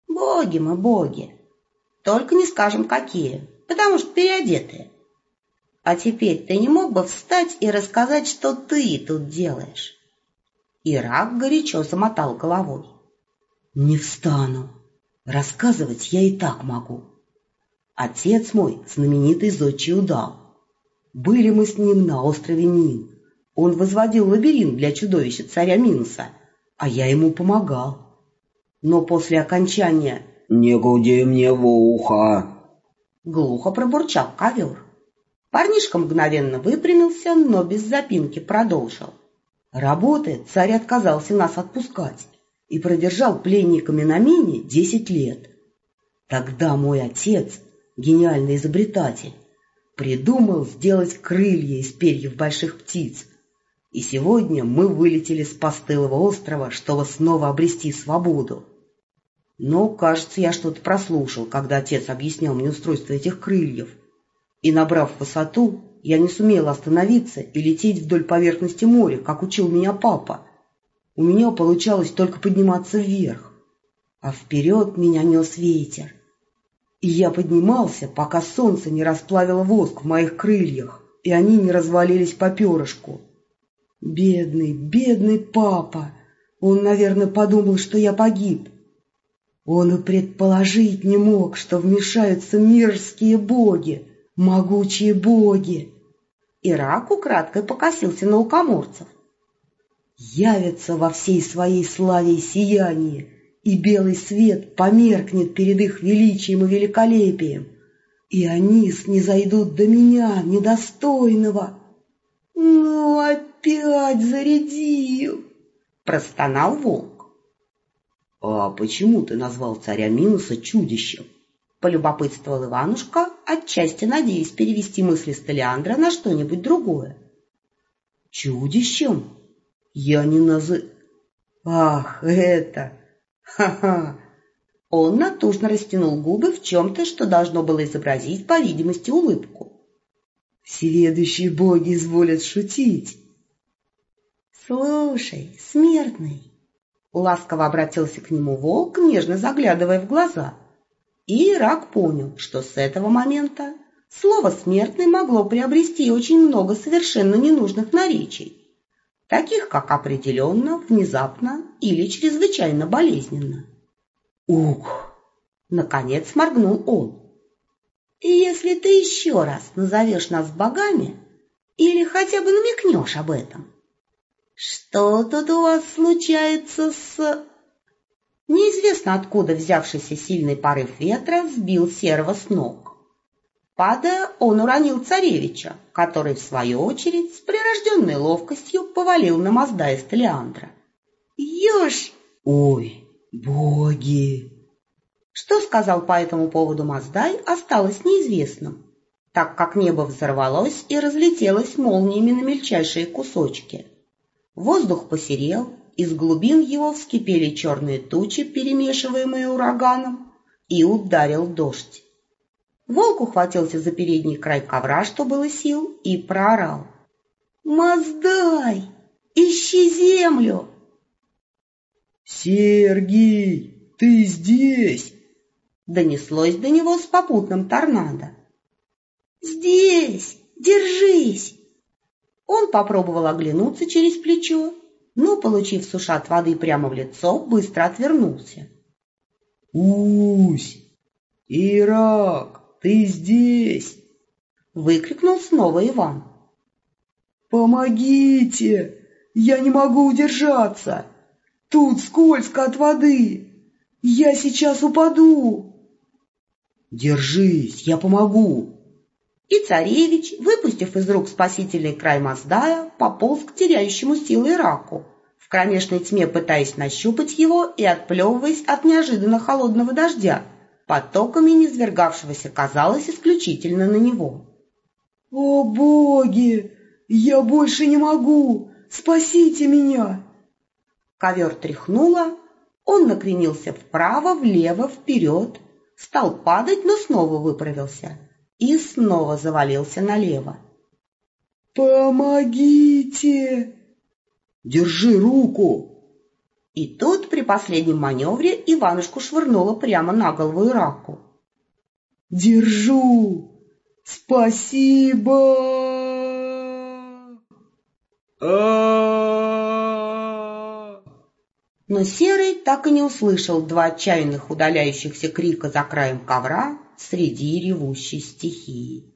Боги мы, боги. Только не скажем, какие, потому что переодетые. А теперь ты не мог бы встать и рассказать, что ты тут делаешь?» Ирак горячо замотал головой. «Не встану. Рассказывать я и так могу. Отец мой знаменитый зодчий удав. Были мы с ним на острове Нин. Он возводил лабиринт для чудовища царя Минуса, а я ему помогал. Но после окончания «Не гуди мне в ухо!» глухо пробурчал ковер. Парнишка мгновенно выпрямился, но без запинки продолжил. работы царь отказался нас отпускать и продержал пленниками на мине 10 лет. Тогда мой отец, гениальный изобретатель, придумал сделать крылья из перьев больших птиц. И сегодня мы вылетели с постылого острова, чтобы снова обрести свободу. Но, кажется, я что-то прослушал, когда отец объяснял мне устройство этих крыльев. И, набрав высоту, я не сумел остановиться и лететь вдоль поверхности моря, как учил меня папа. У меня получалось только подниматься вверх, а вперед меня нес ветер. И я поднимался, пока солнце не расплавило воск в моих крыльях, и они не развалились по перышку. Бедный, бедный папа! Он, наверное, подумал, что я погиб. Он и предположить не мог, что вмешаются мерзкие боги, могучие боги. Ирак украдкой покосился на лукоморцев. Явятся во всей своей славе и сиянии, и белый свет померкнет перед их величием и великолепием, и они снизойдут до меня, недостойного. «Ну, опять зарядил!» — простонал волк. «А почему ты назвал царя Минуса чудищем?» — полюбопытствовал Иванушка, отчасти надеясь перевести мысли Столиандра на что-нибудь другое. «Чудищем? Я не Ах, это! Ха-ха!» Он натужно растянул губы в чем-то, что должно было изобразить, по видимости, улыбку. «Всеведущие боги изволят шутить». «Слушай, смертный!» — ласково обратился к нему волк, нежно заглядывая в глаза. И Ирак понял, что с этого момента слово «смертный» могло приобрести очень много совершенно ненужных наречий, таких как определенно, внезапно или чрезвычайно болезненно. «Ух!» — наконец моргнул он. «И если ты еще раз назовешь нас богами или хотя бы намекнешь об этом, что тут у вас случается с...» Неизвестно откуда взявшийся сильный порыв ветра сбил Серого с ног. Падая, он уронил царевича, который, в свою очередь, с прирожденной ловкостью повалил на Маздая Столиандра. «Еж!» «Ой, боги!» Что сказал по этому поводу Маздай, осталось неизвестным, так как небо взорвалось и разлетелось молниями на мельчайшие кусочки. Воздух посерел, из глубин его вскипели черные тучи, перемешиваемые ураганом, и ударил дождь. Волк ухватился за передний край ковра, что было сил, и проорал: «Маздай, ищи землю!» «Сергий, ты здесь?» донеслось до него с попутным торнадо. «Здесь! Держись!» Он попробовал оглянуться через плечо, но, получив с ушат воды прямо в лицо, быстро отвернулся. «Усь! Ирак, ты здесь?» — выкрикнул снова Иван. «Помогите! Я не могу удержаться! Тут скользко от воды! Я сейчас упаду!» «Держись, я помогу!» И царевич, выпустив из рук спасительный край Маздая, пополз к теряющему силы Ираку, в кромешной тьме пытаясь нащупать его и отплевываясь от неожиданно холодного дождя, потоками низвергавшегося, казалось, исключительно на него. «О, боги! Я больше не могу! Спасите меня!» Ковер тряхнуло, он накренился вправо, влево, вперед, стал падать, но снова выправился и снова завалился налево. «Помогите!» «Держи руку!» И тут при последнем маневре Иванушку швырнуло прямо на голову Ираку. «Держу! Спасибо!» Но Серый так и не услышал два отчаянных удаляющихся крика за краем ковра среди ревущей стихии.